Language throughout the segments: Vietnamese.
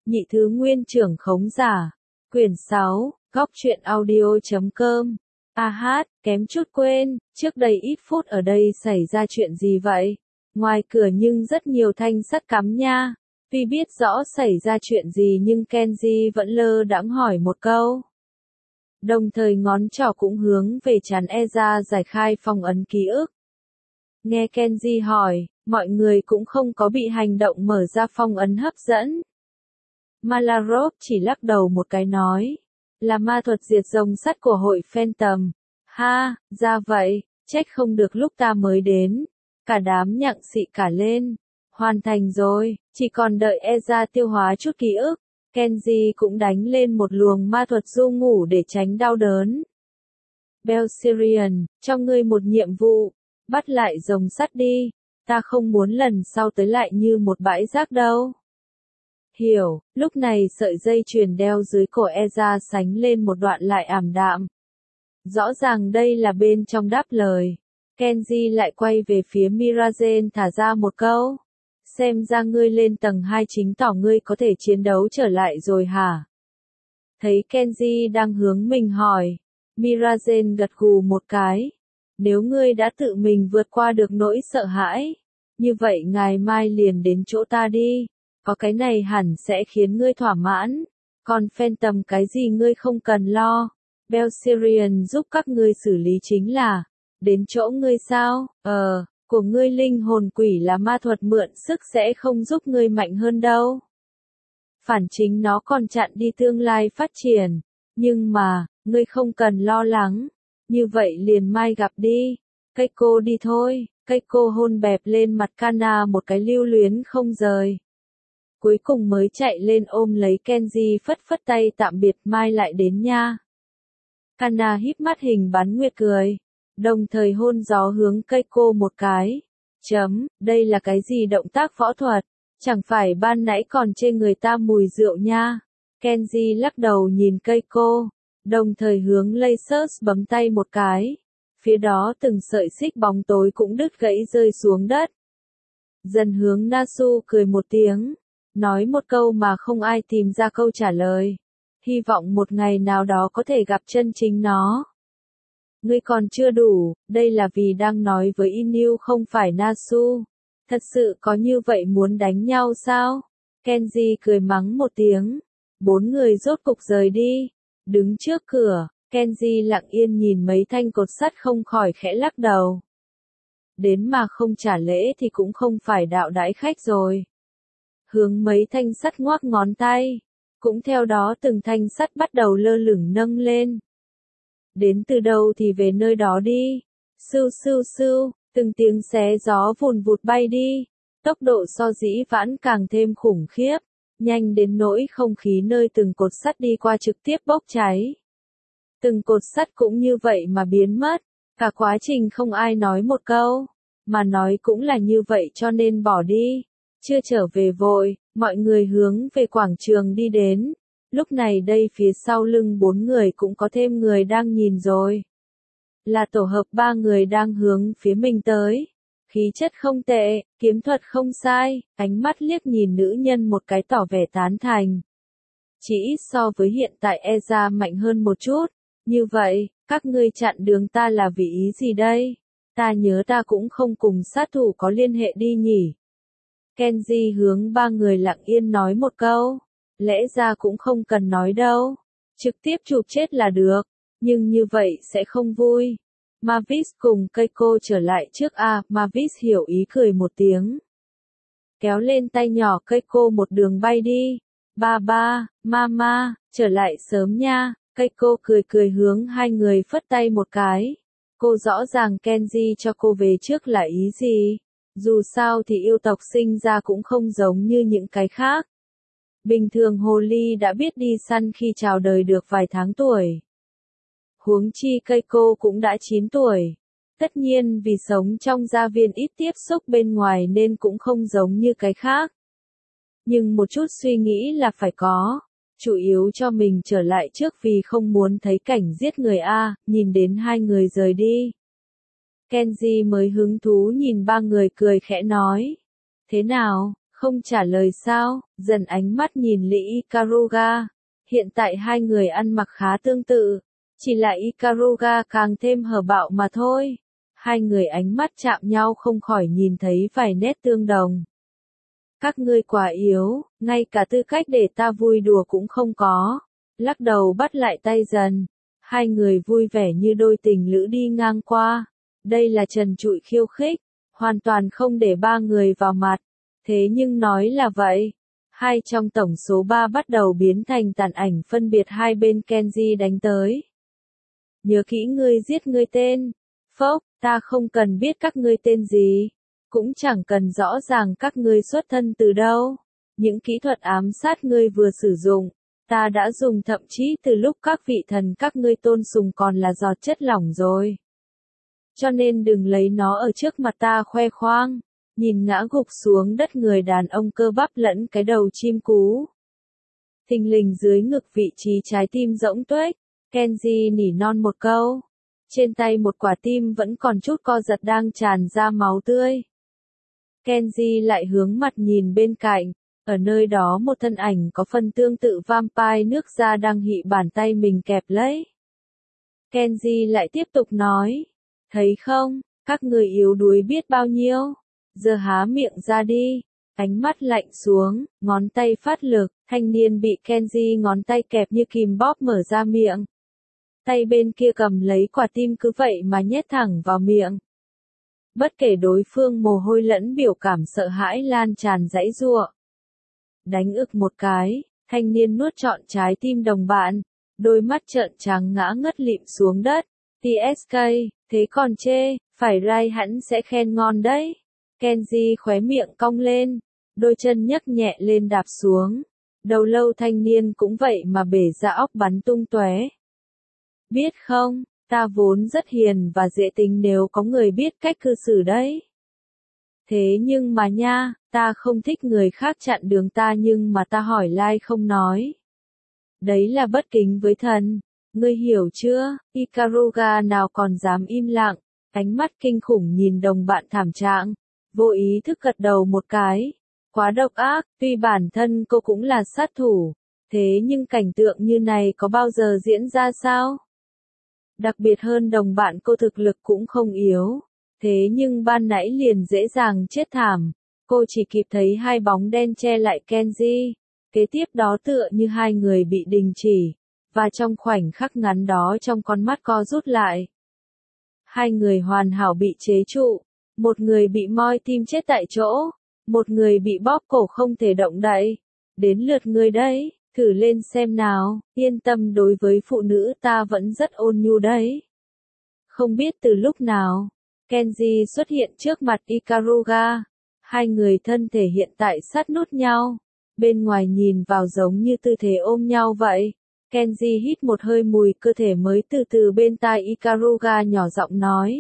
Nhị thứ nguyên trưởng khống giả. Quyển 6, góc truyện audio.com. Kém chút quên, trước đây ít phút ở đây xảy ra chuyện gì vậy? Ngoài cửa nhưng rất nhiều thanh sắt cắm nha. Tuy biết rõ xảy ra chuyện gì nhưng Kenji vẫn lơ đãng hỏi một câu. Đồng thời ngón trỏ cũng hướng về trán Eza giải khai phong ấn ký ức. Nghe Kenji hỏi, mọi người cũng không có bị hành động mở ra phong ấn hấp dẫn. Malarov chỉ lắc đầu một cái nói, là ma thuật diệt rồng sắt của hội Phantom. Ha, ra vậy, trách không được lúc ta mới đến. Cả đám nhặng xị cả lên. Hoàn thành rồi, chỉ còn đợi Eza tiêu hóa chút ký ức. Kenji cũng đánh lên một luồng ma thuật du ngủ để tránh đau đớn. Belsirian, cho ngươi một nhiệm vụ, bắt lại rồng sắt đi, ta không muốn lần sau tới lại như một bãi rác đâu. Hiểu, lúc này sợi dây chuyền đeo dưới cổ Eza sánh lên một đoạn lại ảm đạm. Rõ ràng đây là bên trong đáp lời. Kenji lại quay về phía Mirazen thả ra một câu. Xem ra ngươi lên tầng 2 chính tỏ ngươi có thể chiến đấu trở lại rồi hả? Thấy Kenji đang hướng mình hỏi. Mirazen gật gù một cái. Nếu ngươi đã tự mình vượt qua được nỗi sợ hãi, như vậy ngày mai liền đến chỗ ta đi. Có cái này hẳn sẽ khiến ngươi thỏa mãn. Còn Phantom cái gì ngươi không cần lo. Belsirian giúp các ngươi xử lý chính là. Đến chỗ ngươi sao? Của ngươi linh hồn quỷ là ma thuật mượn sức sẽ không giúp ngươi mạnh hơn đâu. Phản chính nó còn chặn đi tương lai phát triển. Nhưng mà, ngươi không cần lo lắng. Như vậy liền mai gặp đi. Keiko đi thôi. Keiko hôn bẹp lên mặt Kana một cái lưu luyến không rời. Cuối cùng mới chạy lên ôm lấy Kenji phất phất tay tạm biệt mai lại đến nha. Kana híp mắt hình bán nguyệt cười. Đồng thời hôn gió hướng Keiko một cái. Đây là cái gì động tác võ thuật? Chẳng phải ban nãy còn chê người ta mùi rượu nha. Kenji lắc đầu nhìn Keiko. Đồng thời hướng Lasers bấm tay một cái. Phía đó từng sợi xích bóng tối cũng đứt gãy rơi xuống đất. Dần hướng Nasu cười một tiếng. Nói một câu mà không ai tìm ra câu trả lời. Hy vọng một ngày nào đó có thể gặp chân chính nó. Ngươi còn chưa đủ, đây là vì đang nói với Inu không phải Nasu. Thật sự có như vậy muốn đánh nhau sao? Kenji cười mắng một tiếng. 4 người rốt cục rời đi. Đứng trước cửa, Kenji lặng yên nhìn mấy thanh cột sắt không khỏi khẽ lắc đầu. Đến mà không trả lễ thì cũng không phải đạo đãi khách rồi. Hướng mấy thanh sắt ngoắc ngón tay. Cũng theo đó từng thanh sắt bắt đầu lơ lửng nâng lên. Đến từ đâu thì về nơi đó đi. Sưu sưu sưu, từng tiếng xé gió vùn vụt bay đi. Tốc độ so dĩ vãng càng thêm khủng khiếp. Nhanh đến nỗi không khí nơi từng cột sắt đi qua trực tiếp bốc cháy. Từng cột sắt cũng như vậy mà biến mất. Cả quá trình không ai nói một câu. Mà nói cũng là như vậy cho nên bỏ đi. Chưa trở về vội, mọi người hướng về quảng trường đi đến. Lúc này đây phía sau lưng 4 người cũng có thêm người đang nhìn rồi. Là tổ hợp 3 người đang hướng phía mình tới. Khí chất không tệ, kiếm thuật không sai, ánh mắt liếc nhìn nữ nhân một cái tỏ vẻ tán thành. Chỉ ít so với hiện tại Eza mạnh hơn một chút. Như vậy, các ngươi chặn đường ta là vì ý gì đây? Ta nhớ ta cũng không cùng sát thủ có liên hệ đi nhỉ. Kenji hướng 3 người lặng yên nói một câu. Lẽ ra cũng không cần nói đâu. Trực tiếp chụp chết là được. Nhưng như vậy sẽ không vui. Mavis cùng Keiko trở lại trước Mavis hiểu ý cười một tiếng. Kéo lên tay nhỏ Keiko một đường bay đi. Ba, mama, trở lại sớm nha. Keiko cười cười hướng hai người phất tay một cái. Cô rõ ràng Kenji cho cô về trước là ý gì. Dù sao thì yêu tộc sinh ra cũng không giống như những cái khác. Bình thường hồ ly đã biết đi săn khi chào đời được vài tháng tuổi. Huống chi Keiko cũng đã 9 tuổi. Tất nhiên vì sống trong gia viên ít tiếp xúc bên ngoài nên cũng không giống như cái khác. Nhưng một chút suy nghĩ là phải có. Chủ yếu cho mình trở lại trước vì không muốn thấy cảnh giết người nhìn đến hai người rời đi. Kenji mới hứng thú nhìn 3 người cười khẽ nói. Thế nào, Không trả lời sao? Dần ánh mắt nhìn Lý Ikaruga. Hiện tại hai người ăn mặc khá tương tự. Chỉ là Ikaruga càng thêm hở bạo mà thôi. Hai người ánh mắt chạm nhau không khỏi nhìn thấy vài nét tương đồng. Các ngươi quá yếu, ngay cả tư cách để ta vui đùa cũng không có. Lắc đầu bắt lại tay Dần. Hai người vui vẻ như đôi tình lữ đi ngang qua. Đây là trần trụi khiêu khích, hoàn toàn không để ba người vào mặt. Thế nhưng nói là vậy. Hai trong tổng số ba bắt đầu biến thành tàn ảnh phân biệt hai bên Kenji đánh tới. Nhớ kỹ ngươi giết ngươi tên. Phốc, ta không cần biết các ngươi tên gì. Cũng chẳng cần rõ ràng các ngươi xuất thân từ đâu. Những kỹ thuật ám sát ngươi vừa sử dụng, ta đã dùng thậm chí từ lúc các vị thần các ngươi tôn sùng còn là giọt chất lỏng rồi. Cho nên đừng lấy nó ở trước mặt ta khoe khoang. Nhìn ngã gục xuống đất người đàn ông cơ bắp lẫn cái đầu chim cú. Thình lình dưới ngực vị trí trái tim rỗng tuếch, Kenji nỉ non một câu. Trên tay một quả tim vẫn còn chút co giật đang tràn ra máu tươi. Kenji lại hướng mặt nhìn bên cạnh, ở nơi đó một thân ảnh có phần tương tự vampire nước da đang hị bàn tay mình kẹp lấy. Kenji lại tiếp tục nói, thấy không, các người yếu đuối biết bao nhiêu. Giờ há miệng ra đi. Ánh mắt lạnh xuống, ngón tay phát lực, thanh niên bị Kenji ngón tay kẹp như kìm bóp mở ra miệng. Tay bên kia cầm lấy quả tim cứ vậy mà nhét thẳng vào miệng. Bất kể đối phương mồ hôi lẫn biểu cảm sợ hãi lan tràn giãy giụa. Đánh ực một cái, thanh niên nuốt trọn trái tim đồng bạn, đôi mắt trợn trắng ngã ngất lịm xuống đất. TSK, thế còn chê, phải Rai hẳn sẽ khen ngon đấy. Kenji khóe miệng cong lên, đôi chân nhấc nhẹ lên đạp xuống. Đầu lâu thanh niên cũng vậy mà bể ra óc bắn tung tóe. Biết không, ta vốn rất hiền và dễ tính nếu có người biết cách cư xử đấy. Thế nhưng mà nha, ta không thích người khác chặn đường ta nhưng mà ta hỏi lai không nói. Đấy là bất kính với thần, ngươi hiểu chưa? Ikaruga nào còn dám im lặng, ánh mắt kinh khủng nhìn đồng bạn thảm trạng. Vô ý thức gật đầu một cái. Quá độc ác, tuy bản thân cô cũng là sát thủ. Thế nhưng cảnh tượng như này có bao giờ diễn ra sao? Đặc biệt hơn đồng bạn cô thực lực cũng không yếu. Thế nhưng ban nãy liền dễ dàng chết thảm. Cô chỉ kịp thấy hai bóng đen che lại Kenji. Kế tiếp đó tựa như hai người bị đình chỉ. Và trong khoảnh khắc ngắn đó trong con mắt co rút lại. Hai người hoàn hảo bị chế trụ. Một người bị moi tim chết tại chỗ, một người bị bóp cổ không thể động đậy. Đến lượt ngươi đấy, thử lên xem nào, yên tâm đối với phụ nữ ta vẫn rất ôn nhu đấy. Không biết từ lúc nào, Kenji xuất hiện trước mặt Ikaruga. Hai người thân thể hiện tại sát nút nhau, bên ngoài nhìn vào giống như tư thế ôm nhau vậy. Kenji hít một hơi mùi cơ thể mới từ từ bên tai Ikaruga nhỏ giọng nói.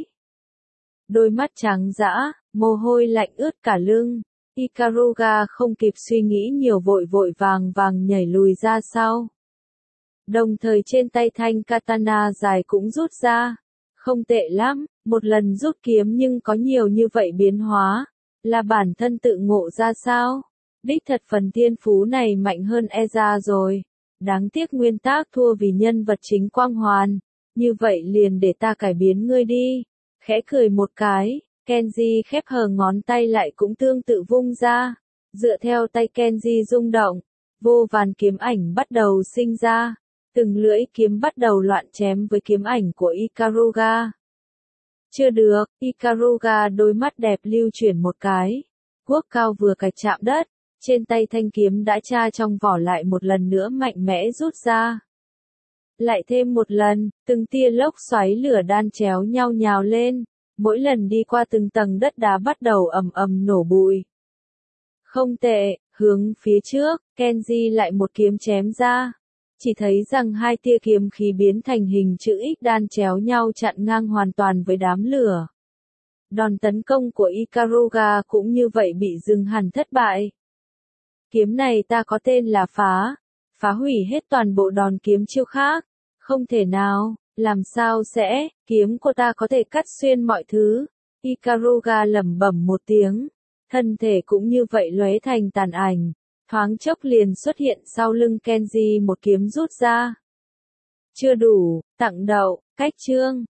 Đôi mắt trắng dã, mồ hôi lạnh ướt cả lưng. Ikaruga không kịp suy nghĩ nhiều vội vàng nhảy lùi ra sau. Đồng thời trên tay thanh katana dài cũng rút ra. Không tệ lắm, một lần rút kiếm nhưng có nhiều như vậy biến hóa. Là bản thân tự ngộ ra sao? Đích thật phần thiên phú này mạnh hơn Eza rồi. Đáng tiếc nguyên tác thua vì nhân vật chính quang hoàn. Như vậy liền để ta cải biến ngươi đi. Khẽ cười một cái, Kenji khép hờ ngón tay lại cũng tương tự vung ra. Dựa theo tay Kenji rung động, vô vàn kiếm ảnh bắt đầu sinh ra. Từng lưỡi kiếm bắt đầu loạn chém với kiếm ảnh của Ikaruga. Chưa được, Ikaruga đôi mắt đẹp lưu chuyển một cái. Quốc cao vừa cạch chạm đất, trên tay thanh kiếm đã tra trong vỏ lại một lần nữa mạnh mẽ rút ra. Lại thêm một lần, từng tia lốc xoáy lửa đan chéo nhau nhào lên, mỗi lần đi qua từng tầng đất đá bắt đầu ầm ầm nổ bụi. Không tệ, hướng phía trước, Kenji lại một kiếm chém ra. Chỉ thấy rằng hai tia kiếm khí biến thành hình chữ X đan chéo nhau chặn ngang hoàn toàn với đám lửa. Đòn tấn công của Ikaruga cũng như vậy bị dừng hẳn thất bại. Kiếm này ta có tên là phá hủy hết toàn bộ đòn kiếm chiêu khác. Không thể nào, làm sao sẽ, kiếm của ta có thể cắt xuyên mọi thứ. Ikaruga lẩm bẩm một tiếng. thân thể cũng như vậy lóe thành tàn ảnh, thoáng chốc liền xuất hiện sau lưng Kenji một kiếm rút ra. Chưa đủ, tặng đậu, cách chương.